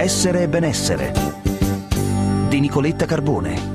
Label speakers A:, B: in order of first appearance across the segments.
A: Essere e benessere di Nicoletta Carbone.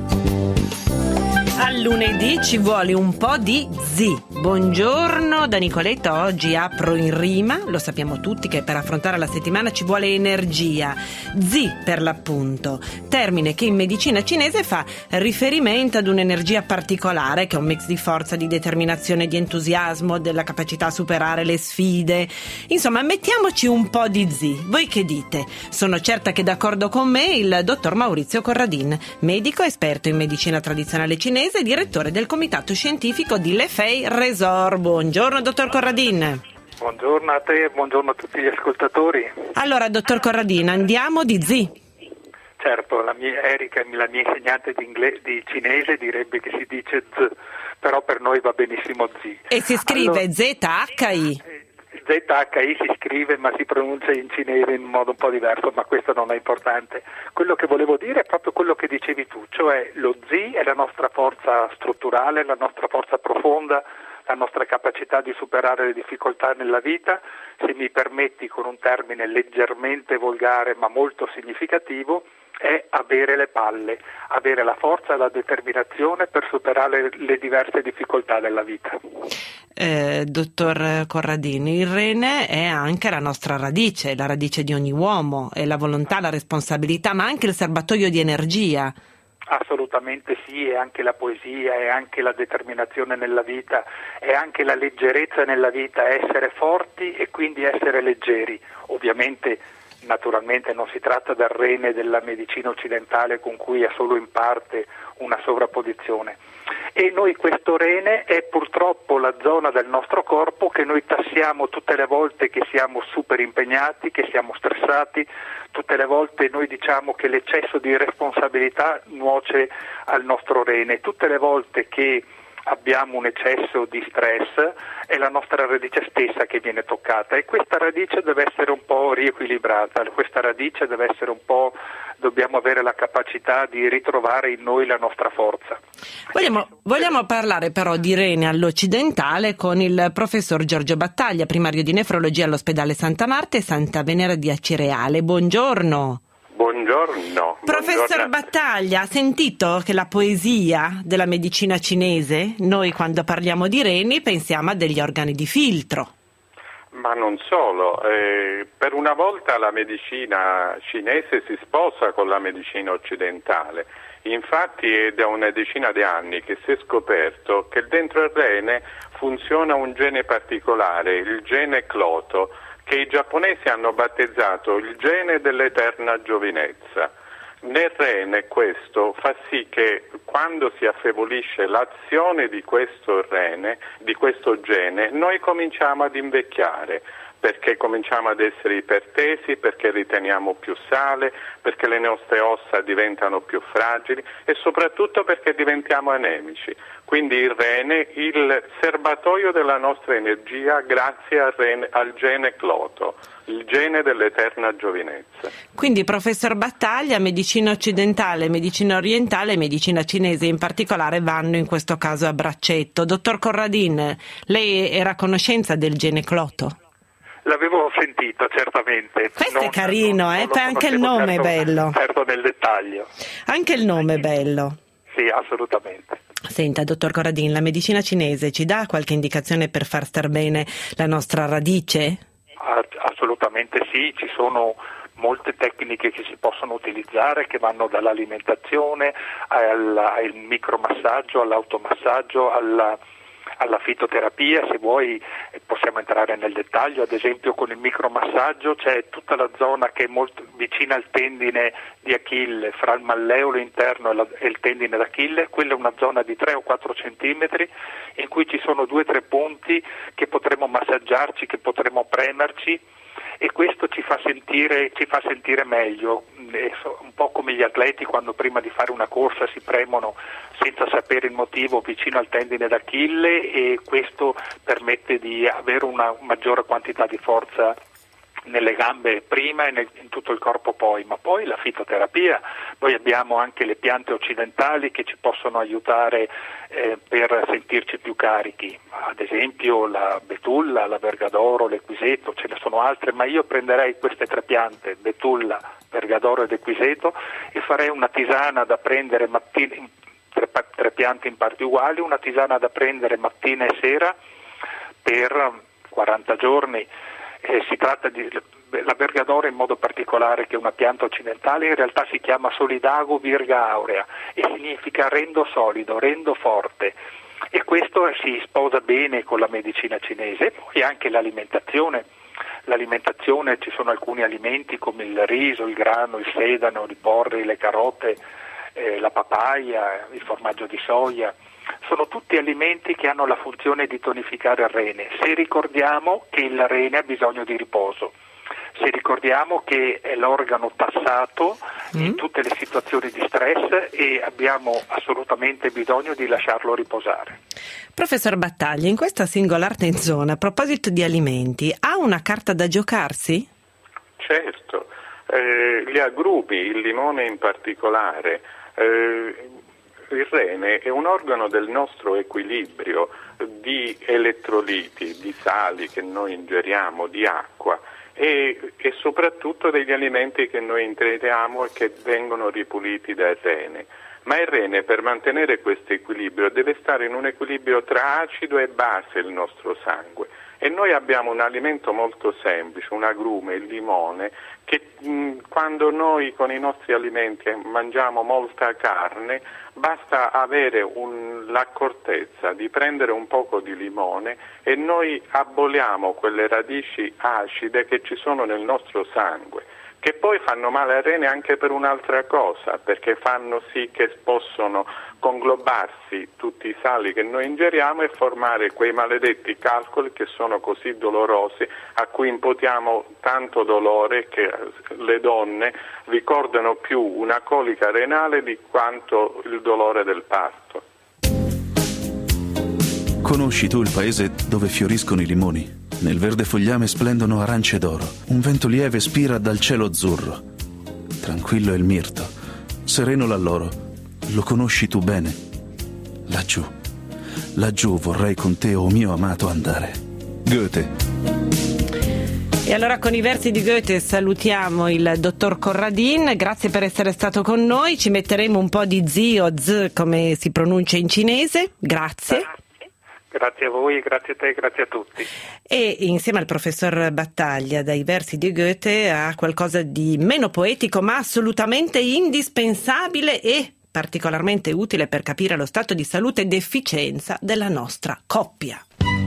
B: Al lunedì ci vuole un po' di zi. Buongiorno da Nicoletta, oggi apro in rima. Lo sappiamo tutti che per affrontare la settimana ci vuole energia. Zi per l'appunto, termine che in medicina cinese fa riferimento ad un'energia particolare che è un mix di forza, di determinazione, di entusiasmo, della capacità a superare le sfide. Insomma, mettiamoci un po' di zi. Voi che dite? Sono certa che d'accordo con me il dottor Maurizio Corradin, medico esperto in medicina tradizionale cinese e direttore del comitato scientifico di Le Fei Resort. Buongiorno dottor Corradin.
C: Buongiorno a te e buongiorno a tutti gli ascoltatori.
B: Allora dottor Corradin, andiamo di zi.
C: Certo, la mia Erika, la mia insegnante di cinese, direbbe che si dice z, però per noi va benissimo zi.
B: E si scrive
C: allora,
B: Z-H-I.
C: Z-H-I si scrive ma si pronuncia in cinese in modo un po' diverso, ma questo non è importante. Quello che volevo dire è proprio quello che dicevi tu, cioè lo zi è la nostra forza strutturale, la nostra forza profonda, la nostra capacità di superare le difficoltà nella vita, se mi permetti con un termine leggermente volgare ma molto significativo, è avere le palle, avere la forza e la determinazione per superare le diverse difficoltà della vita.
B: Dottor Corradini, il rene è anche la nostra radice, la radice di ogni uomo, è la volontà, la responsabilità, ma anche il serbatoio di energia.
C: Assolutamente sì, è anche la poesia, è anche la determinazione nella vita, è anche la leggerezza nella vita, essere forti e quindi essere leggeri. Ovviamente, naturalmente non si tratta del rene della medicina occidentale con cui è solo in parte una sovrapposizione. E noi questo rene è purtroppo la zona del nostro corpo che noi tassiamo tutte le volte che siamo super impegnati, che siamo stressati, tutte le volte noi diciamo che l'eccesso di responsabilità nuoce al nostro rene, tutte le volte che abbiamo un eccesso di stress è la nostra radice stessa che viene toccata e questa radice deve essere un po' riequilibrata, questa radice deve essere un po', dobbiamo avere la capacità di ritrovare in noi la nostra forza.
B: Vogliamo parlare però di rene all'occidentale con il professor Giorgio Battaglia, primario di nefrologia all'ospedale Santa Marta e Santa Venera di Acireale. Buongiorno.
D: Buongiorno.
B: Professor Battaglia, ha sentito che la poesia della medicina cinese, noi quando parliamo di reni pensiamo a degli organi di filtro.
D: Ma non solo, per una volta la medicina cinese si sposa con la medicina occidentale. Infatti è da una decina di anni che si è scoperto che dentro il rene funziona un gene particolare, il gene Cloto, che i giapponesi hanno battezzato il gene dell'eterna giovinezza. Nel rene questo fa sì che quando si affievolisce l'azione di questo rene, di questo gene, noi cominciamo ad invecchiare, perché cominciamo ad essere ipertesi, perché riteniamo più sale, perché le nostre ossa diventano più fragili e soprattutto perché diventiamo anemici. Quindi il rene, il serbatoio della nostra energia grazie al gene Cloto, il gene dell'eterna giovinezza.
B: Quindi professor Battaglia, medicina occidentale, medicina orientale e medicina cinese in particolare vanno in questo caso a braccetto. Dottor Corradin, lei era a conoscenza del gene Cloto?
C: L'avevo sentito, certamente.
B: Questo è carino, poi anche il nome è bello.
C: Certo nel dettaglio.
B: Anche il nome è bello.
C: Sì, assolutamente.
B: Senta, dottor Corradin, la medicina cinese ci dà qualche indicazione per far star bene la nostra radice?
C: Assolutamente sì, ci sono molte tecniche che si possono utilizzare che vanno dall'alimentazione al micromassaggio, all'automassaggio, alla fitoterapia. Se vuoi possiamo entrare nel dettaglio, ad esempio con il micromassaggio c'è tutta la zona che è molto vicina al tendine di Achille, fra il malleolo interno e il tendine d'Achille. Quella è una zona di 3 o 4 centimetri in cui ci sono 2 o 3 punti che potremo massaggiarci, che potremo premerci e questo ci fa sentire meglio, un po' come gli atleti quando prima di fare una corsa si premono senza sapere il motivo vicino al tendine d'Achille e questo permette di avere una maggiore quantità di forza nelle gambe prima e in tutto il corpo poi, ma poi la fitoterapia. Poi abbiamo anche le piante occidentali che ci possono aiutare per sentirci più carichi, ad esempio la betulla, la vergadoro, l'equiseto, ce ne sono altre, ma io prenderei queste 3 piante, betulla, vergadoro ed equiseto, e farei una tisana da prendere mattina, 3 piante in parti uguali, una tisana da prendere mattina e sera per 40 giorni. Si tratta di la vergadoro in modo particolare, che è una pianta occidentale, in realtà si chiama Solidago virga aurea e significa rendo solido, rendo forte, e questo si sposa bene con la medicina cinese. E poi anche l'alimentazione, ci sono alcuni alimenti come il riso, il grano, il sedano, i porri, le carote, la papaya, il formaggio di soia. Sono tutti alimenti che hanno la funzione di tonificare il rene, se ricordiamo che il rene ha bisogno di riposo, se ricordiamo che è l'organo tassato in tutte le situazioni di stress e abbiamo assolutamente bisogno di lasciarlo riposare.
B: Professor Battaglia, in questa singolar zona, a proposito di alimenti, ha una carta da giocarsi?
D: Certo, gli agrumi, il limone in particolare. Il rene è un organo del nostro equilibrio di elettroliti, di sali che noi ingeriamo, di acqua e soprattutto degli alimenti che noi ingeriamo e che vengono ripuliti dal rene. Ma il rene, per mantenere questo equilibrio, deve stare in un equilibrio tra acido e base il nostro sangue. E noi abbiamo un alimento molto semplice, un agrume, il limone, che quando noi con i nostri alimenti mangiamo molta carne, basta avere l'accortezza di prendere un poco di limone e noi aboliamo quelle radici acide che ci sono nel nostro sangue, che poi fanno male al rene anche per un'altra cosa, perché fanno sì che possono conglobarsi tutti i sali che noi ingeriamo e formare quei maledetti calcoli che sono così dolorosi, a cui imputiamo tanto dolore che le donne ricordano più una colica renale di quanto il dolore del parto.
E: Conosci tu il paese dove fioriscono i limoni? Nel verde fogliame splendono arance d'oro. Un vento lieve spira dal cielo azzurro. Tranquillo è il mirto, sereno l'alloro. Lo conosci tu bene? Laggiù vorrei con te, o mio amato, andare. Goethe.
B: E allora con i versi di Goethe salutiamo il dottor Corradin, grazie per essere stato con noi, ci metteremo un po' di zi o z come si pronuncia in cinese, grazie.
C: Grazie a voi, grazie a te, grazie a tutti.
B: E insieme al professor Battaglia, dai versi di Goethe a qualcosa di meno poetico ma assolutamente indispensabile e particolarmente utile per capire lo stato di salute ed efficienza della nostra coppia.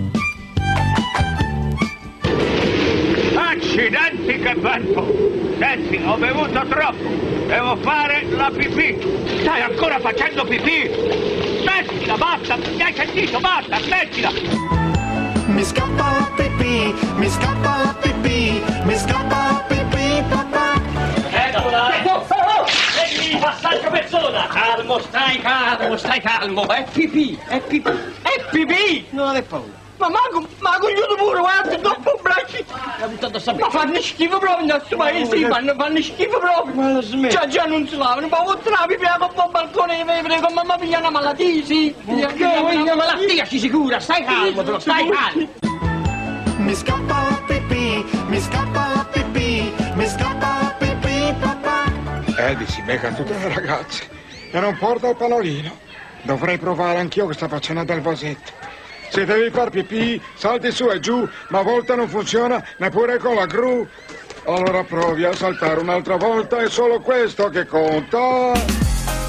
F: Accidenti che vento! Senti, ho bevuto troppo, devo fare la pipì. Stai ancora facendo pipì? Smettila, basta, mi hai sentito, basta, smettila!
G: Mi scappa la pipì, mi scappa la pipì, mi scappa la pipì, papà.
F: Eccola! Devi passare a persona! Calmo, stai calmo, è pipì, è pipì, è pipì! Non avete paura. Ma io pure, guarda, dopo bracci! Ma fanno schifo proprio in questo paese, fanno schifo proprio! Ma lo smetto! Già non si lavano, ma oltre la pipì con il balcone, prego, mamma mia, una malattia, sì! Una malattia ci sicura, stai calmo, però, stai calmo!
G: Mi scappa la pipì, mi scappa la pipì, mi scappa la pipì, papà!
H: Eddie si becca tutte le ragazze e non porta il panolino. Dovrei provare anch'io questa faccenda del vasetto. Se devi far pipì, salti su e giù, ma a volte non funziona neppure con la gru. Allora provi a saltare un'altra volta, è solo questo che conta.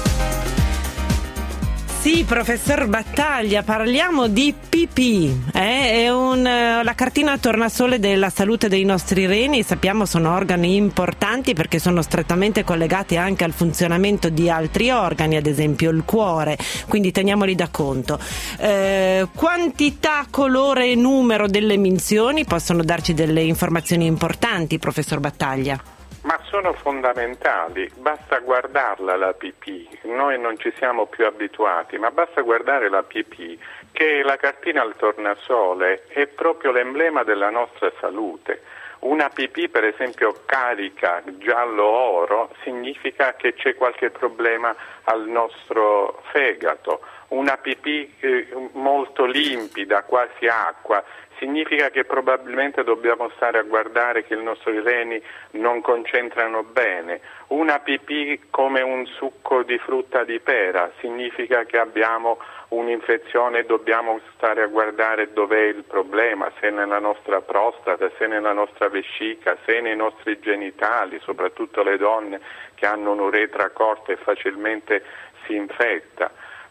B: Sì, professor Battaglia, parliamo di pipì, è la cartina tornasole della salute dei nostri reni, sappiamo sono organi importanti perché sono strettamente collegati anche al funzionamento di altri organi, ad esempio il cuore, quindi teniamoli da conto. Quantità, colore e numero delle minzioni possono darci delle informazioni importanti, professor Battaglia?
D: Ma sono fondamentali, basta guardarla la pipì, noi non ci siamo più abituati, ma basta guardare la pipì, che la cartina al tornasole è proprio l'emblema della nostra salute. Una pipì, per esempio, carica giallo-oro, significa che c'è qualche problema al nostro fegato. Una pipì molto limpida, quasi acqua, significa che probabilmente dobbiamo stare a guardare che i nostri reni non concentrano bene. Una pipì come un succo di frutta di pera significa che abbiamo un'infezione e dobbiamo stare a guardare dov'è il problema, se nella nostra prostata, se nella nostra vescica, se nei nostri genitali, soprattutto le donne che hanno un'uretra corta e facilmente si infetta.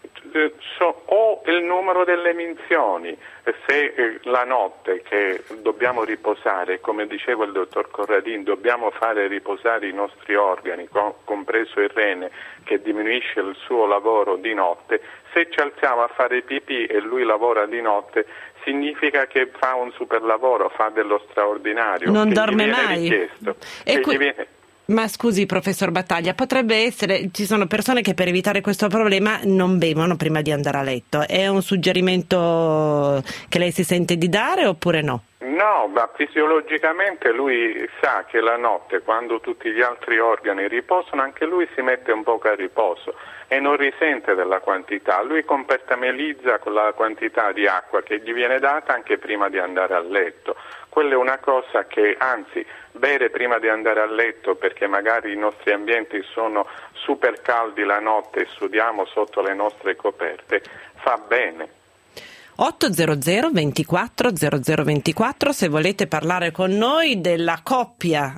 D: O il numero delle minzioni, se la notte che dobbiamo riposare, come diceva il dottor Corradin, dobbiamo fare riposare i nostri organi, compreso il rene, che diminuisce il suo lavoro di notte, se ci alziamo a fare pipì e lui lavora di notte, significa che fa un super lavoro, fa dello straordinario,
B: non
D: che
B: dorme
D: gli viene
B: mai.
D: richiesto.
B: Ma scusi, professor Battaglia, potrebbe essere, ci sono persone che per evitare questo problema non bevono prima di andare a letto. È un suggerimento che lei si sente di dare oppure no?
D: No, ma fisiologicamente lui sa che la notte, quando tutti gli altri organi riposano, anche lui si mette un po' a riposo e non risente della quantità. Lui compartimentalizza con la quantità di acqua che gli viene data anche prima di andare a letto. Quella è una cosa che, anzi, bere prima di andare a letto, perché magari i nostri ambienti sono super caldi la notte e studiamo sotto le nostre coperte, fa bene.
B: 800 24 0024 se volete parlare con noi della coppia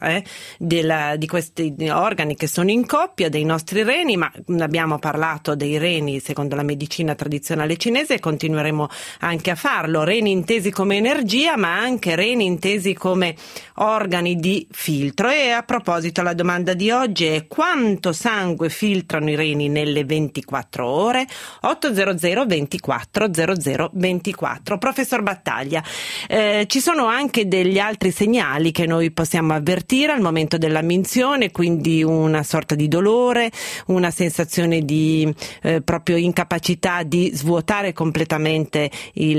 B: di questi organi che sono in coppia, dei nostri reni, ma abbiamo parlato dei reni secondo la medicina tradizionale cinese e continueremo anche a farlo, reni intesi come energia ma anche reni intesi come organi di filtro. E a proposito, la domanda di oggi è: quanto sangue filtrano i reni nelle 24 ore? 800 24 0024. Professor Battaglia, ci sono anche degli altri segnali che noi possiamo avvertire al momento della minzione, quindi una sorta di dolore, una sensazione di proprio incapacità di svuotare completamente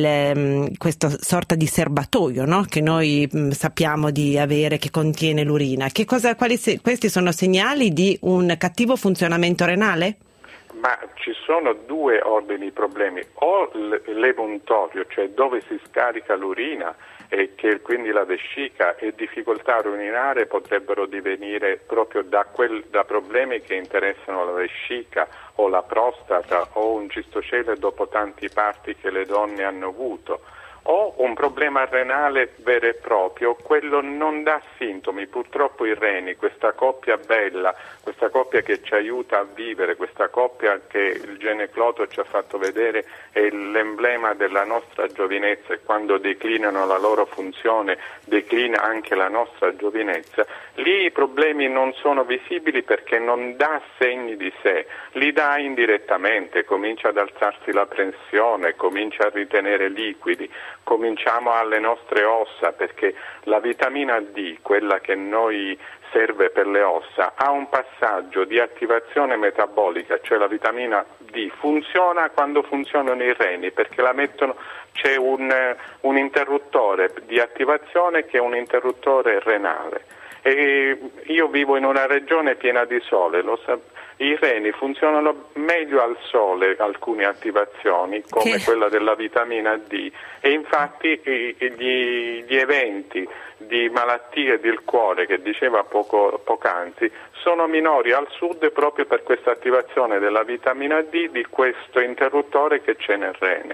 B: questa sorta di serbatoio, no? Che noi sappiamo di avere, che contiene l'urina. Questi sono segnali di un cattivo funzionamento renale?
D: Ma ci sono due ordini di problemi: o l'emuntorio, cioè dove si scarica l'urina e che quindi la vescica e difficoltà a urinare potrebbero divenire proprio da problemi che interessano la vescica o la prostata o un cistocele dopo tanti parti che le donne hanno avuto, o un problema renale vero e proprio. Quello non dà sintomi, purtroppo i reni, questa coppia bella, questa coppia che ci aiuta a vivere, questa coppia che il gene Cloto ci ha fatto vedere è l'emblema della nostra giovinezza, e quando declinano la loro funzione declina anche la nostra giovinezza. Lì i problemi non sono visibili perché non dà segni di sé, li dà indirettamente, comincia ad alzarsi la pressione, comincia a ritenere liquidi, cominciamo alle nostre ossa, perché la vitamina D, quella che noi serve per le ossa, ha un passaggio di attivazione metabolica, cioè la vitamina D funziona quando funzionano i reni, perché c'è un interruttore di attivazione che è un interruttore renale. E io vivo in una regione piena di sole, i reni funzionano meglio al sole, alcune attivazioni come quella della vitamina D, e infatti gli eventi di malattie del cuore che diceva poc'anzi sono minori al sud proprio per questa attivazione della vitamina D di questo interruttore che c'è nel rene.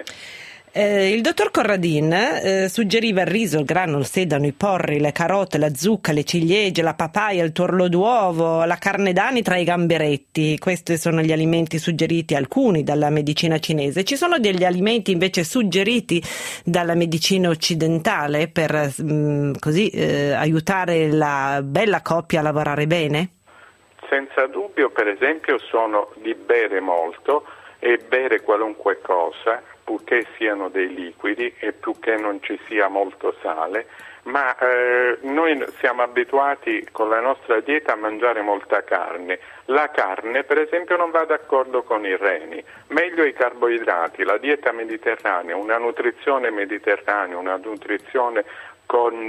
B: Il dottor Corradin suggeriva il riso, il grano, il sedano, i porri, le carote, la zucca, le ciliegie, la papaya, il tuorlo d'uovo, la carne d'anitra e i gamberetti. Questi sono gli alimenti suggeriti, alcuni, dalla medicina cinese. Ci sono degli alimenti invece suggeriti dalla medicina occidentale per aiutare la bella coppia a lavorare bene?
D: Senza dubbio, per esempio, sono di bere molto e bere qualunque cosa, purché siano dei liquidi e purché non ci sia molto sale, ma noi siamo abituati con la nostra dieta a mangiare molta carne. La carne, per esempio, non va d'accordo con i reni. Meglio i carboidrati, la dieta mediterranea, una nutrizione mediterranea, una nutrizione con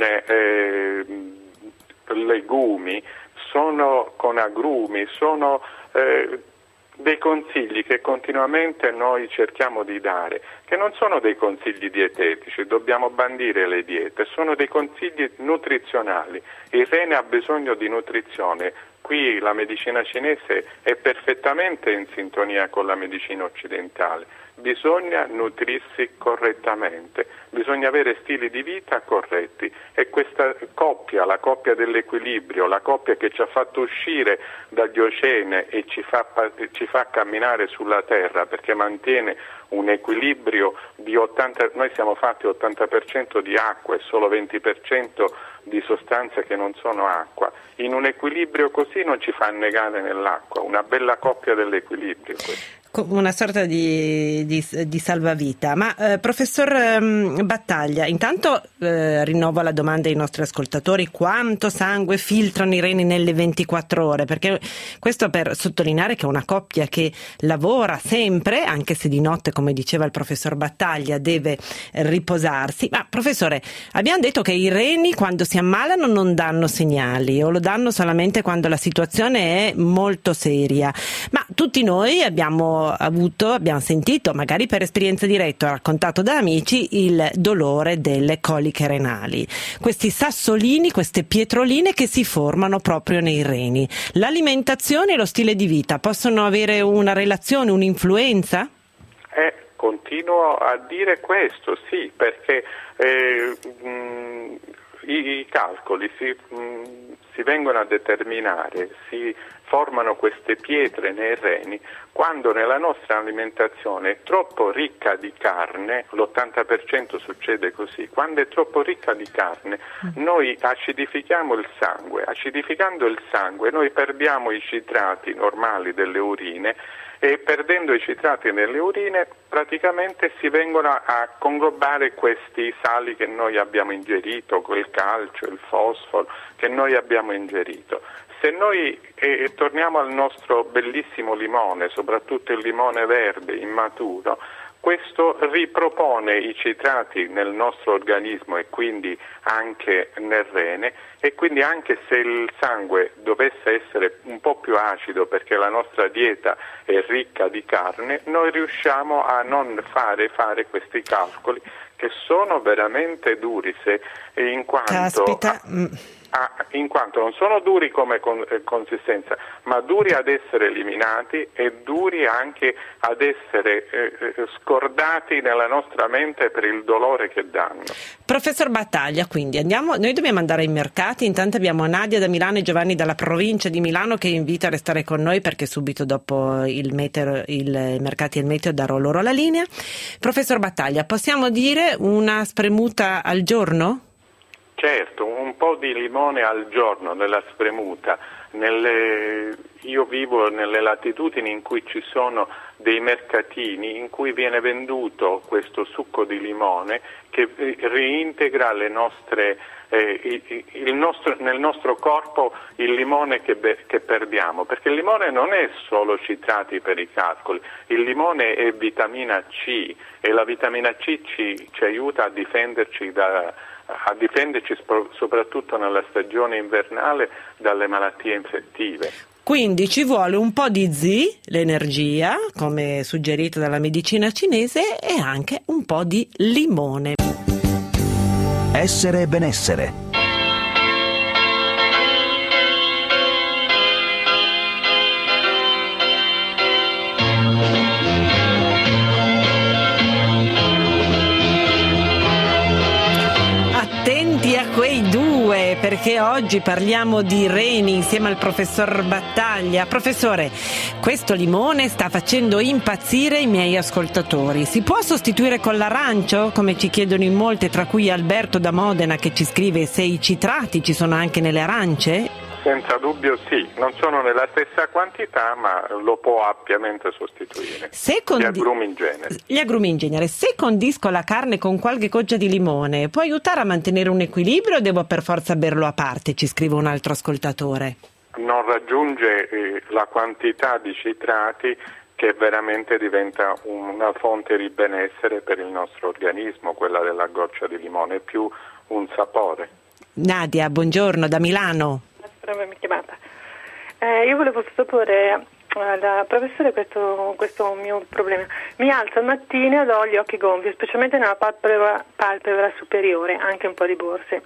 D: legumi, con agrumi, sono dei consigli che continuamente noi cerchiamo di dare, che non sono dei consigli dietetici, dobbiamo bandire le diete, sono dei consigli nutrizionali. Il rene ha bisogno di nutrizione. Qui la medicina cinese è perfettamente in sintonia con la medicina occidentale. Bisogna nutrirsi correttamente, bisogna avere stili di vita corretti, e questa coppia, la coppia dell'equilibrio, la coppia che ci ha fatto uscire dagli oceani e ci fa camminare sulla terra, perché mantiene un equilibrio di 80%, noi siamo fatti 80% di acqua e solo 20% di sostanze che non sono acqua. In un equilibrio così non ci fa annegare nell'acqua, una bella coppia dell'equilibrio questo.
B: Una sorta di salvavita. Ma professor Battaglia, intanto rinnovo la domanda ai nostri ascoltatori: quanto sangue filtrano i reni nelle 24 ore? Perché questo per sottolineare che è una coppia che lavora sempre, anche se di notte, come diceva il professor Battaglia, deve riposarsi. Ma professore, abbiamo detto che i reni quando si ammalano non danno segnali, o lo danno solamente quando la situazione è molto seria. Ma tutti noi abbiamo sentito, magari per esperienza diretta, raccontato da amici, il dolore delle coliche renali. Questi sassolini, queste pietroline che si formano proprio nei reni. L'alimentazione e lo stile di vita possono avere una relazione, un'influenza?
D: Continuo a dire questo, sì, perché i calcoli si vengono a determinare, si formano queste pietre nei reni quando nella nostra alimentazione è troppo ricca di carne, l'80% succede così, quando è troppo ricca di carne noi acidifichiamo il sangue, acidificando il sangue noi perdiamo i citrati normali delle urine, e perdendo i citrati nelle urine praticamente si vengono a conglobare questi sali che noi abbiamo ingerito, quel calcio, il fosforo che noi abbiamo ingerito. Se noi torniamo al nostro bellissimo limone, soprattutto il limone verde immaturo, questo ripropone i citrati nel nostro organismo e quindi anche nel rene, e quindi anche se il sangue dovesse essere un po' più acido perché la nostra dieta è ricca di carne, noi riusciamo a non fare questi calcoli che sono veramente duri, in quanto non sono duri come consistenza, ma duri ad essere eliminati e duri anche ad essere scordati nella nostra mente per il dolore che danno.
B: Professor Battaglia, quindi noi dobbiamo andare ai mercati. Intanto abbiamo Nadia da Milano e Giovanni dalla provincia di Milano che invita a restare con noi, perché subito dopo il mercati e il meteo darò loro la linea. Professor Battaglia, possiamo dire una spremuta al giorno?
D: Certo, un po' di limone al giorno nella spremuta. Io vivo nelle latitudini in cui ci sono dei mercatini in cui viene venduto questo succo di limone che reintegra le nostre nel nostro corpo il limone che perdiamo, perché il limone non è solo citrati per i calcoli, il limone è vitamina C e la vitamina C ci aiuta a difenderci soprattutto nella stagione invernale dalle malattie infettive.
B: Quindi ci vuole un po' di Zi, l'energia, come suggerito dalla medicina cinese, e anche un po' di limone.
A: Essere e benessere.
B: Attenti a quei due, perché oggi parliamo di reni insieme al professor Battaglia. Professore, questo limone sta facendo impazzire i miei ascoltatori. Si può sostituire con l'arancio, come ci chiedono in molti, tra cui Alberto da Modena che ci scrive se i citrati ci sono anche nelle arance?
D: Senza dubbio sì, non sono nella stessa quantità, ma lo può ampiamente sostituire. Gli agrumi in genere.
B: Gli agrumi in genere. Se condisco la carne con qualche goccia di limone, può aiutare a mantenere un equilibrio o devo per forza berlo a parte? Ci scrive un altro ascoltatore.
D: Non raggiunge la quantità di citrati che veramente diventa una fonte di benessere per il nostro organismo, quella della goccia di limone, è più un sapore.
B: Nadia, buongiorno, da Milano.
I: Grazie per avermi chiamata. Io volevo sottoporre alla professore questo mio problema. Mi alzo al mattino ed ho gli occhi gonfi, specialmente nella palpebra superiore, anche un po' di borse,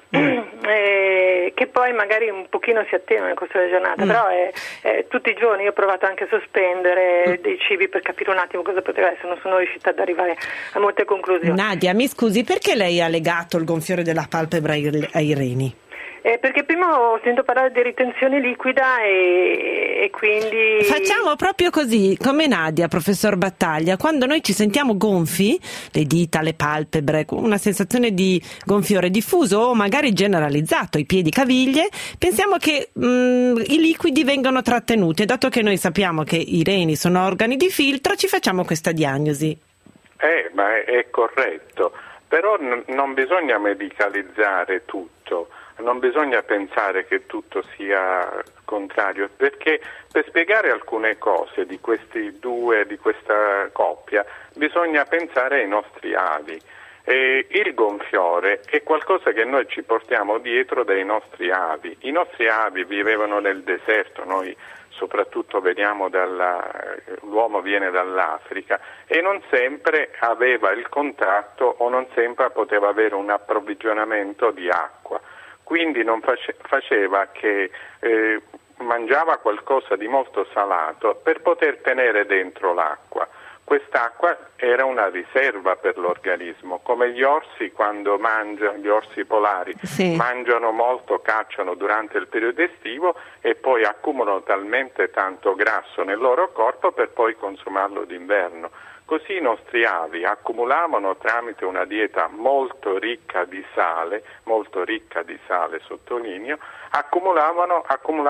I: che poi magari un pochino si attenuano nel corso della giornata, però tutti i giorni io ho provato anche a sospendere dei cibi per capire un attimo cosa poteva essere, non sono riuscita ad arrivare a molte conclusioni.
B: Nadia, mi scusi, perché lei ha legato il gonfiore della palpebra ai reni?
I: Perché prima ho sentito parlare di ritenzione liquida e quindi...
B: Facciamo proprio così, come Nadia, professor Battaglia, quando noi ci sentiamo gonfi, le dita, le palpebre, una sensazione di gonfiore diffuso o magari generalizzato, i piedi, caviglie, pensiamo che i liquidi vengano trattenuti, e dato che noi sappiamo che i reni sono organi di filtro, ci facciamo questa diagnosi.
D: Ma è corretto, però non bisogna medicalizzare tutto. Non bisogna pensare che tutto sia contrario, perché per spiegare alcune cose di questi due, di questa coppia, bisogna pensare ai nostri avi. Il gonfiore è qualcosa che noi ci portiamo dietro dai nostri avi. I nostri avi vivevano nel deserto, noi soprattutto veniamo l'uomo viene dall'Africa e non sempre aveva il contatto o non sempre poteva avere un approvvigionamento di acqua. Quindi non faceva che mangiava qualcosa di molto salato per poter tenere dentro l'acqua. Quest'acqua era una riserva per l'organismo, come gli orsi quando mangiano, gli orsi polari mangiano molto, cacciano durante il periodo estivo e poi accumulano talmente tanto grasso nel loro corpo per poi consumarlo d'inverno. Così i nostri avi accumulavano tramite una dieta molto ricca di sale, sottolineo, accumulavano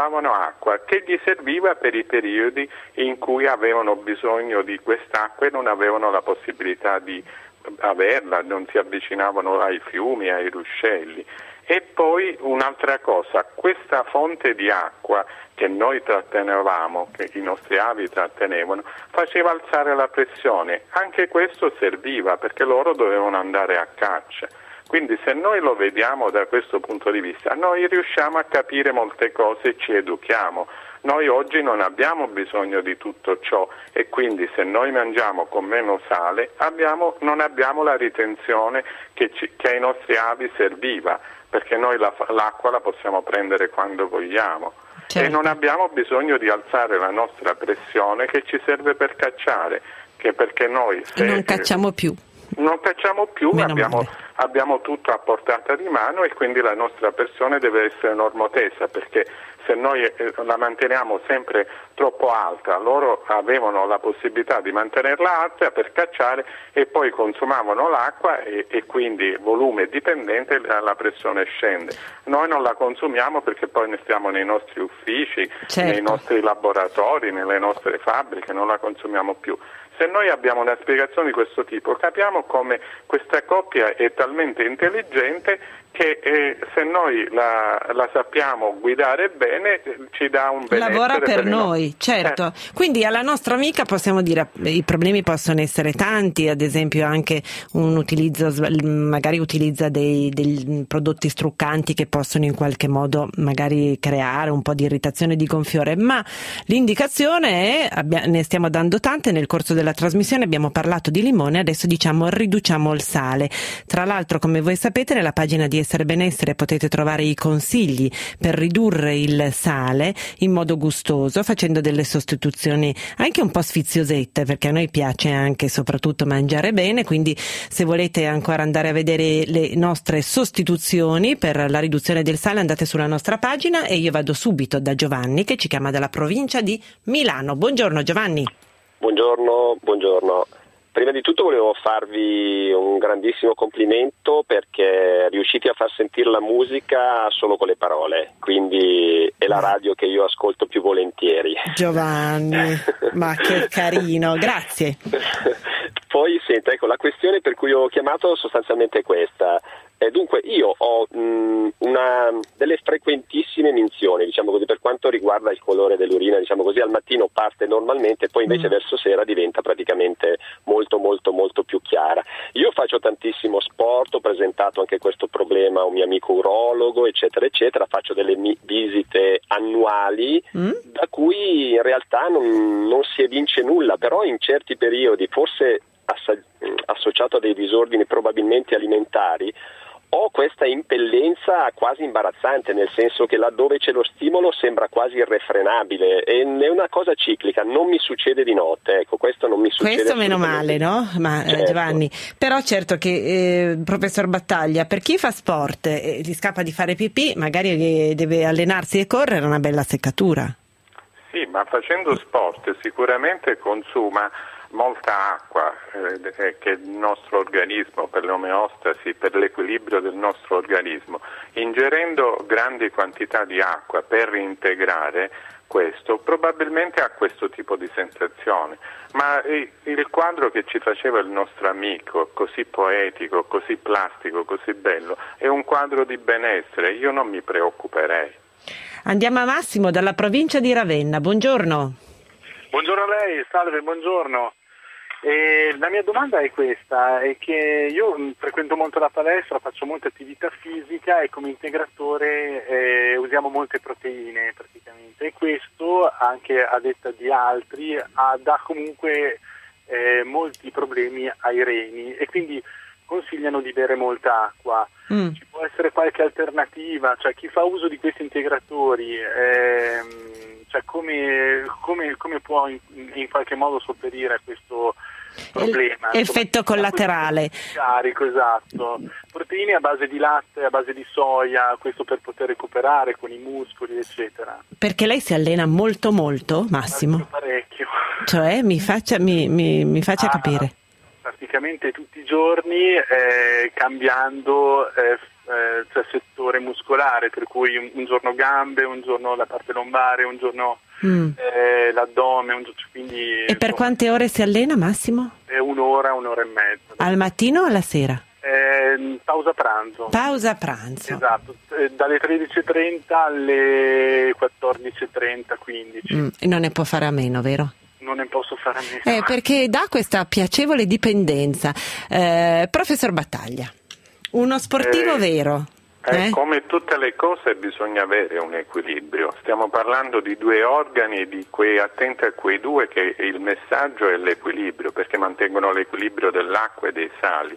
D: acqua che gli serviva per i periodi in cui avevano bisogno di quest'acqua e non avevano la possibilità di averla, non si avvicinavano ai fiumi, ai ruscelli. E poi un'altra cosa, questa fonte di acqua che noi trattenevamo, che i nostri avi trattenevano, faceva alzare la pressione. Anche questo serviva perché loro dovevano andare a caccia. Quindi se noi lo vediamo da questo punto di vista, noi riusciamo a capire molte cose e ci educhiamo. Noi oggi non abbiamo bisogno di tutto ciò e quindi se noi mangiamo con meno sale non abbiamo la ritenzione che ai nostri avi serviva, perché noi l'acqua la possiamo prendere quando vogliamo. Certo. E non abbiamo bisogno di alzare la nostra pressione che ci serve per cacciare, perché noi
B: non cacciamo più.
D: Non cacciamo più, abbiamo tutto a portata di mano e quindi la nostra pressione deve essere normotesa, perché se noi la manteniamo sempre troppo alta, loro avevano la possibilità di mantenerla alta per cacciare e poi consumavano l'acqua e quindi volume dipendente la pressione scende. Noi non la consumiamo perché poi ne stiamo nei nostri uffici, certo, nei nostri laboratori, nelle nostre fabbriche, non la consumiamo più. Se noi abbiamo una spiegazione di questo tipo, capiamo come questa coppia è talmente intelligente che se noi la sappiamo guidare bene ci dà un benessere.
B: Lavora per noi, certo. Quindi alla nostra amica possiamo dire i problemi possono essere tanti, ad esempio anche un utilizzo, magari utilizza dei prodotti struccanti che possono in qualche modo magari creare un po' di irritazione, di gonfiore, ma l'indicazione è, ne stiamo dando tante nel corso della trasmissione, abbiamo parlato di limone, adesso diciamo riduciamo il sale. Tra l'altro, come voi sapete, nella pagina di Essere Benessere potete trovare i consigli per ridurre il sale in modo gustoso, facendo delle sostituzioni anche un po' sfiziosette, perché a noi piace anche e soprattutto mangiare bene, quindi se volete ancora andare a vedere le nostre sostituzioni per la riduzione del sale andate sulla nostra pagina e io vado subito da Giovanni che ci chiama dalla provincia di Milano. Buongiorno Giovanni.
J: Buongiorno. Prima di tutto volevo farvi un grandissimo complimento perché riuscite a far sentire la musica solo con le parole, quindi è la radio che io ascolto più volentieri.
B: Giovanni, ma che carino, grazie.
J: Poi senta, ecco, la questione per cui ho chiamato sostanzialmente è questa. Dunque io ho delle frequentissime minzioni, diciamo così, per quanto riguarda il colore dell'urina, diciamo così, al mattino parte normalmente, poi invece verso sera diventa praticamente molto molto molto più chiara. Io faccio tantissimo sport, ho presentato anche questo problema a un mio amico urologo, eccetera eccetera, faccio delle visite annuali da cui in realtà non si evince nulla, però in certi periodi, forse associato a dei disordini probabilmente alimentari, ho questa impellenza quasi imbarazzante, nel senso che laddove c'è lo stimolo sembra quasi irrefrenabile, e è una cosa ciclica, non mi succede di notte, ecco, questo non mi succede.
B: Questo meno male, no? Ma certo. Giovanni, però certo che professor Battaglia, per chi fa sport e gli scappa di fare pipì, magari deve allenarsi e correre, una bella seccatura.
D: Sì, ma facendo sport sicuramente consuma molta acqua che il nostro organismo, per l'omeostasi, per l'equilibrio del nostro organismo, ingerendo grandi quantità di acqua per reintegrare questo, probabilmente ha questo tipo di sensazione. Ma il quadro che ci faceva il nostro amico, così poetico, così plastico, così bello, è un quadro di benessere, io non mi preoccuperei.
B: Andiamo a Massimo dalla provincia di Ravenna, buongiorno.
K: Buongiorno a lei, salve, buongiorno. La mia domanda è questa, è che io frequento molto la palestra, faccio molta attività fisica e come integratore usiamo molte proteine praticamente, e questo, anche a detta di altri, dà comunque molti problemi ai reni, e quindi consigliano di bere molta acqua. Ci può essere qualche alternativa? Cioè, chi fa uso di questi integratori, cioè come può in qualche modo sopperire a questo problema?
B: Effetto collaterale.
K: Carico, esatto. Proteine a base di latte, a base di soia, questo per poter recuperare con i muscoli, eccetera.
B: Perché lei si allena molto molto, Massimo?
K: Parecchio.
B: Cioè, mi faccia capire.
K: Praticamente tutti i giorni, cambiando cioè settore muscolare, per cui un giorno gambe, un giorno la parte lombare, un giorno l'addome, quindi,
B: e per quante ore si allena, Massimo?
K: Un'ora e mezza.
B: Al mattino o alla sera?
K: Pausa pranzo.
B: Pausa pranzo.
K: Esatto, dalle 13.30 alle 14.30, 15.
B: E non ne può fare a meno, vero?
K: Non ne posso fare a meno.
B: Perché dà questa piacevole dipendenza. Professor Battaglia, uno sportivo vero?
D: Come tutte le cose bisogna avere un equilibrio. Stiamo parlando di due organi, attenti a quei due, che il messaggio è l'equilibrio, perché mantengono l'equilibrio dell'acqua e dei sali.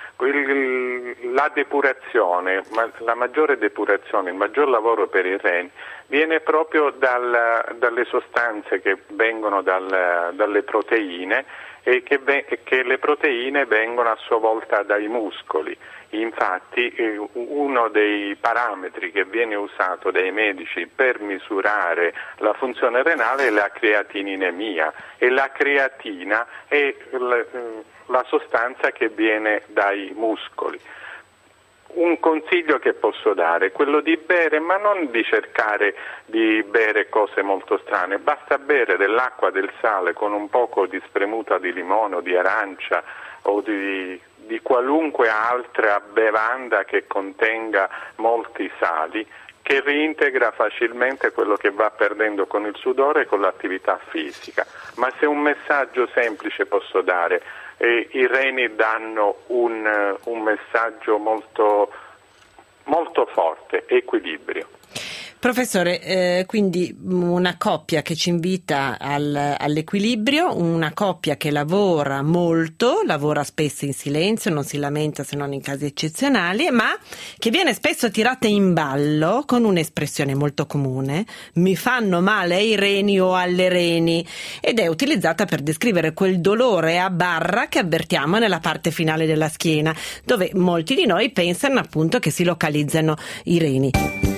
D: La depurazione, la maggiore depurazione, il maggior lavoro per i reni viene proprio dalle sostanze che vengono dalle proteine, e che le proteine vengono a sua volta dai muscoli. Infatti uno dei parametri che viene usato dai medici per misurare la funzione renale è la creatininemia, e la creatina è la sostanza che viene dai muscoli. Un consiglio che posso dare è quello di bere, ma non di cercare di bere cose molto strane, basta bere dell'acqua, del sale con un poco di spremuta di limone o di arancia o di qualunque altra bevanda che contenga molti sali, che reintegra facilmente quello che va perdendo con il sudore e con l'attività fisica. Ma se un messaggio semplice posso dare, i reni danno un messaggio molto, molto forte: equilibrio.
B: Professore, quindi una coppia che ci invita all'equilibrio, una coppia che lavora molto, lavora spesso in silenzio, non si lamenta se non in casi eccezionali, ma che viene spesso tirata in ballo con un'espressione molto comune: mi fanno male ai reni o alle reni, ed è utilizzata per descrivere quel dolore a barra che avvertiamo nella parte finale della schiena, dove molti di noi pensano appunto che si localizzano i reni.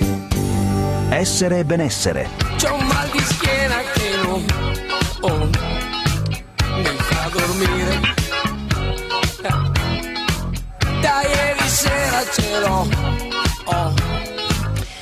A: Essere e benessere.
L: C'ho un mal di schiena che mi fa dormire. Da ieri sera ce l'ho.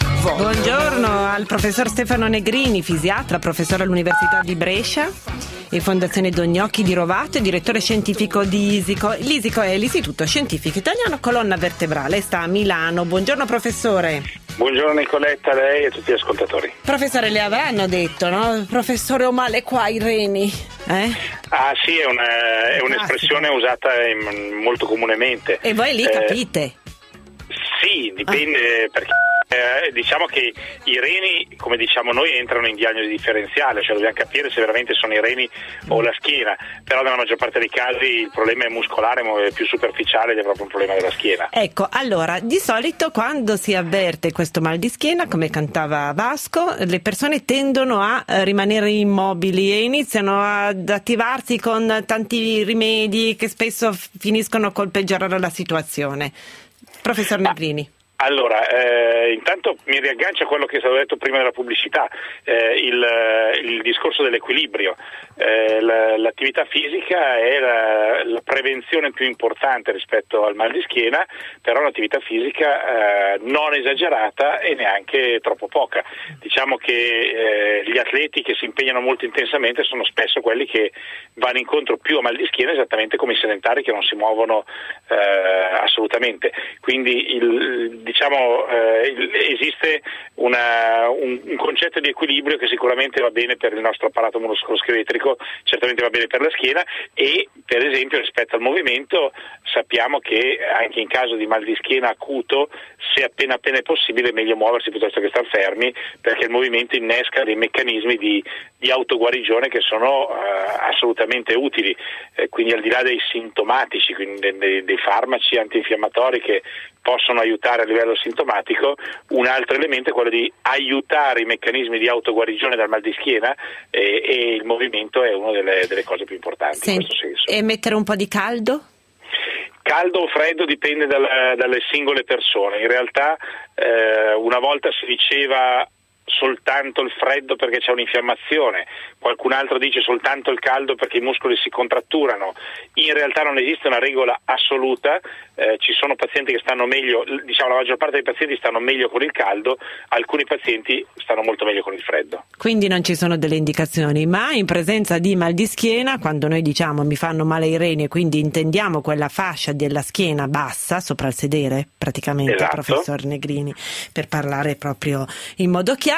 B: Buongiorno al professor Stefano Negrini, fisiatra, professore all'Università di Brescia in Fondazione Dognocchi di Rovato e direttore scientifico di ISICO. L'ISICO è l'Istituto Scientifico Italiano Colonna Vertebrale, sta a Milano. Buongiorno professore.
M: Buongiorno Nicoletta, a lei e a tutti gli ascoltatori.
B: Professore, le avranno detto, no? Professore, ho male qua i reni.
M: Ah sì, è un'espressione usata molto comunemente.
B: E voi lì capite?
M: Sì, dipende perché diciamo che i reni, come diciamo noi, entrano in diagnosi differenziale, cioè dobbiamo capire se veramente sono i reni o la schiena, però nella maggior parte dei casi il problema è muscolare, è più superficiale ed è proprio un problema della schiena.
B: Ecco, allora, di solito quando si avverte questo mal di schiena, come cantava Vasco, le persone tendono a rimanere immobili e iniziano ad attivarsi con tanti rimedi che spesso finiscono col peggiorare la situazione. Professor Negrini.
M: Allora, intanto mi riaggancio a quello che è stato detto prima della pubblicità, il discorso dell'equilibrio. L'attività fisica è la prevenzione più importante rispetto al mal di schiena, però l'attività fisica non esagerata e neanche troppo poca. Diciamo che gli atleti che si impegnano molto intensamente sono spesso quelli che vanno incontro più a mal di schiena, esattamente come i sedentari che non si muovono assolutamente. Quindi esiste un concetto di equilibrio che sicuramente va bene per il nostro apparato muscoloscheletrico, certamente va bene per la schiena e per esempio rispetto al movimento sappiamo che anche in caso di mal di schiena acuto, se appena è possibile è meglio muoversi piuttosto che star fermi, perché il movimento innesca dei meccanismi di autoguarigione che sono assolutamente utili, quindi al di là dei sintomatici, quindi dei farmaci antinfiammatori che possono aiutare a livello sintomatico, un altro elemento è quello di aiutare i meccanismi di autoguarigione dal mal di schiena e il movimento è una delle cose più importanti in questo senso.
B: E mettere un po' di caldo?
M: Caldo o freddo dipende dalle singole persone. In realtà una volta si diceva soltanto il freddo perché c'è un'infiammazione, qualcun altro dice soltanto il caldo perché i muscoli si contratturano. In realtà non esiste una regola assoluta, ci sono pazienti che stanno meglio, diciamo la maggior parte dei pazienti stanno meglio con il caldo, alcuni pazienti stanno molto meglio con il freddo.
B: Quindi non ci sono delle indicazioni, ma in presenza di mal di schiena, quando noi diciamo mi fanno male i reni e quindi intendiamo quella fascia della schiena bassa sopra il sedere, praticamente,
M: esatto.
B: Professor Negrini, per parlare proprio in modo chiaro.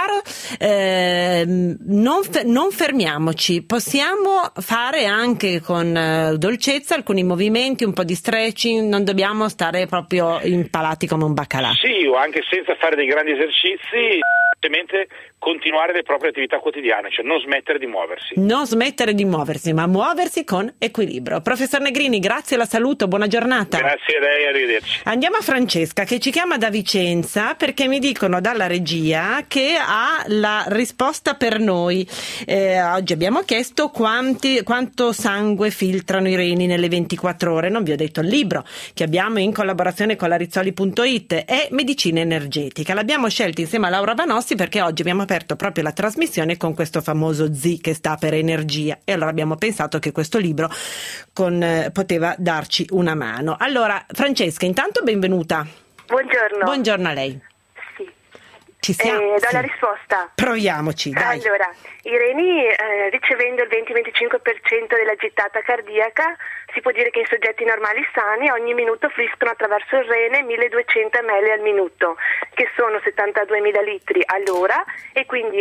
B: Non fermiamoci, possiamo fare anche con dolcezza alcuni movimenti, un po' di stretching, non dobbiamo stare proprio impalati come un baccalà.
M: Sì, o anche senza fare dei grandi esercizi, semplicemente continuare le proprie attività quotidiane, cioè non smettere di muoversi.
B: Non smettere di muoversi, ma muoversi con equilibrio. Professor Negrini, grazie, la saluto, buona giornata.
M: Grazie a lei, arrivederci.
B: Andiamo a Francesca che ci chiama da Vicenza perché mi dicono dalla regia che ha la risposta per noi. Oggi abbiamo chiesto quanto sangue filtrano i reni nelle 24 ore. Non vi ho detto il libro che abbiamo in collaborazione con la Rizzoli.it è Medicina Energetica. L'abbiamo scelto insieme a Laura Vanossi perché oggi abbiamo aperto proprio la trasmissione con questo famoso Z che sta per energia e allora abbiamo pensato che questo libro poteva darci una mano. Allora Francesca, intanto benvenuta.
N: Buongiorno.
B: Buongiorno a lei.
N: Sì.
B: Ci siamo?
N: Do la risposta.
B: Proviamoci, dai.
N: Allora, i reni ricevendo il 20-25% della gittata cardiaca, si può dire che in soggetti normali sani ogni minuto fluiscono attraverso il rene 1200 ml al minuto, che sono 72.000 litri all'ora e quindi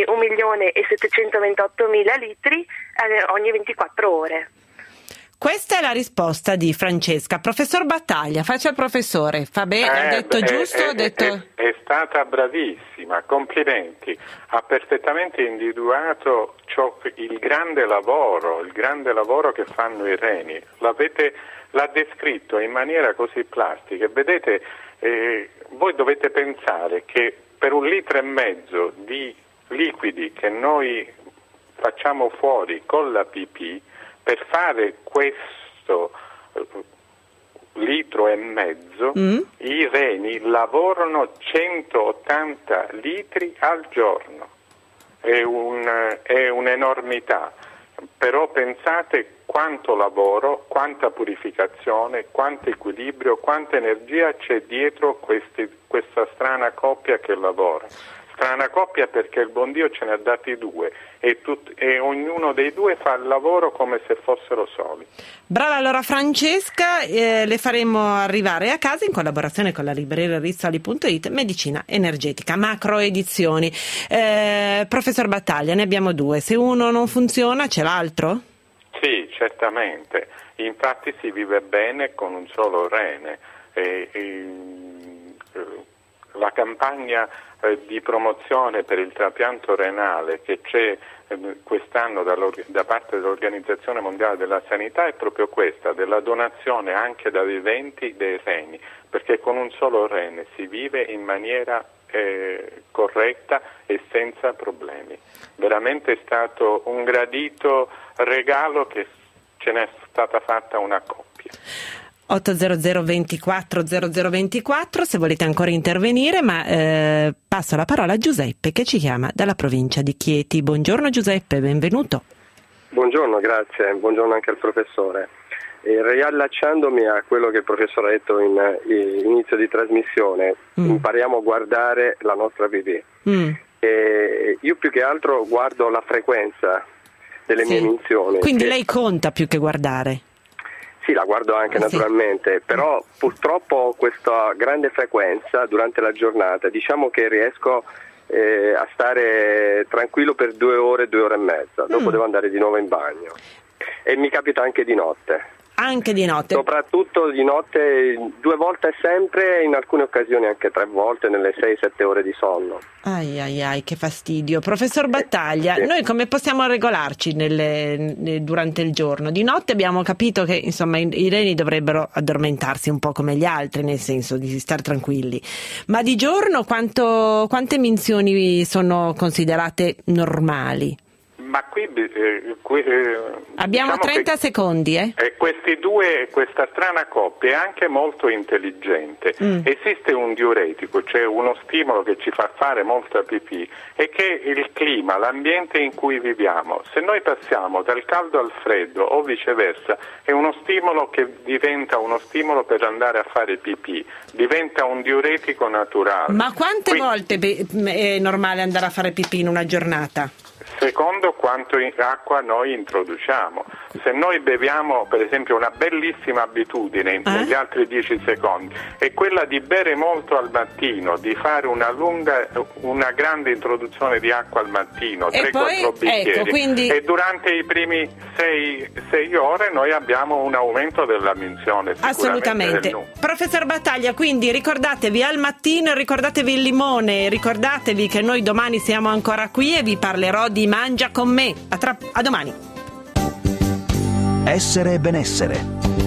N: 1.728.000 litri ogni 24 ore.
B: Questa è la risposta di Francesca. Professor Battaglia, faccia il professore. Ha detto giusto?
D: È stata bravissima, complimenti. Ha perfettamente individuato il grande lavoro che fanno i reni. L'ha descritto in maniera così plastica. Vedete, voi dovete pensare che per 1,5 litri di liquidi che noi facciamo fuori con la pipì, per fare questo 1,5 litri, i reni lavorano 180 litri al giorno. È un'enormità. Però pensate quanto lavoro, quanta purificazione, quanto equilibrio, quanta energia c'è dietro questa strana coppia che lavora. strana coppia perché il buon Dio ce ne ha dati due e ognuno dei due fa il lavoro come se fossero soli.
B: Brava, allora Francesca, le faremo arrivare a casa in collaborazione con la libreria Rizzoli.it Medicina Energetica, macro edizioni. Professor Battaglia, ne abbiamo due, se uno non funziona c'è l'altro?
D: Sì, certamente, infatti si vive bene con un solo rene. La campagna di promozione per il trapianto renale che c'è quest'anno da parte dell'Organizzazione Mondiale della Sanità è proprio questa, della donazione anche da viventi dei reni, perché con un solo rene si vive in maniera corretta e senza problemi. Veramente è stato un gradito regalo che ce n'è stata fatta una coppia.
B: 800 24 0024 se volete ancora intervenire, ma passo la parola a Giuseppe che ci chiama dalla provincia di Chieti. Buongiorno Giuseppe, benvenuto.
O: Buongiorno, grazie, buongiorno anche al professore. Riallacciandomi a quello che il professore ha detto in inizio di trasmissione, impariamo a guardare la nostra pipì. Io più che altro guardo la frequenza delle mie minzioni.
B: Quindi lei conta più che guardare?
O: Sì, la guardo anche naturalmente, però purtroppo questa grande frequenza durante la giornata, diciamo che riesco a stare tranquillo per 2 ore, 2 ore e mezza, dopo devo andare di nuovo in bagno e mi capita anche di notte.
B: Anche di notte?
O: Soprattutto di notte 2 volte sempre, in alcune occasioni anche 3 volte nelle 6-7 ore di sonno.
B: Ai, che fastidio. Professor Battaglia, noi come possiamo regolarci durante il giorno? Di notte abbiamo capito che insomma i reni dovrebbero addormentarsi un po' come gli altri, nel senso di stare tranquilli, ma di giorno quante minzioni sono considerate normali?
D: Ma qui
B: abbiamo
D: diciamo
B: 30 secondi.
D: Questa strana coppia è anche molto intelligente. Esiste un diuretico, cioè uno stimolo che ci fa fare molta pipì, e che è il clima, l'ambiente in cui viviamo. Se noi passiamo dal caldo al freddo o viceversa, è uno stimolo che diventa uno stimolo per andare a fare pipì, diventa un diuretico naturale.
B: Ma quante volte è normale andare a fare pipì in una giornata?
D: Secondo quanto acqua noi introduciamo. Se noi beviamo, per esempio, una bellissima abitudine negli altri 10 secondi è quella di bere molto al mattino, di fare una grande introduzione di acqua al mattino, 3-4 bicchieri, e durante i primi 6 ore noi abbiamo un aumento della minzione.
B: Assolutamente. Professor Battaglia, quindi ricordatevi al mattino, ricordatevi il limone, ricordatevi che noi domani siamo ancora qui e vi parlerò di Mangia con me. A domani.
A: Essere e benessere.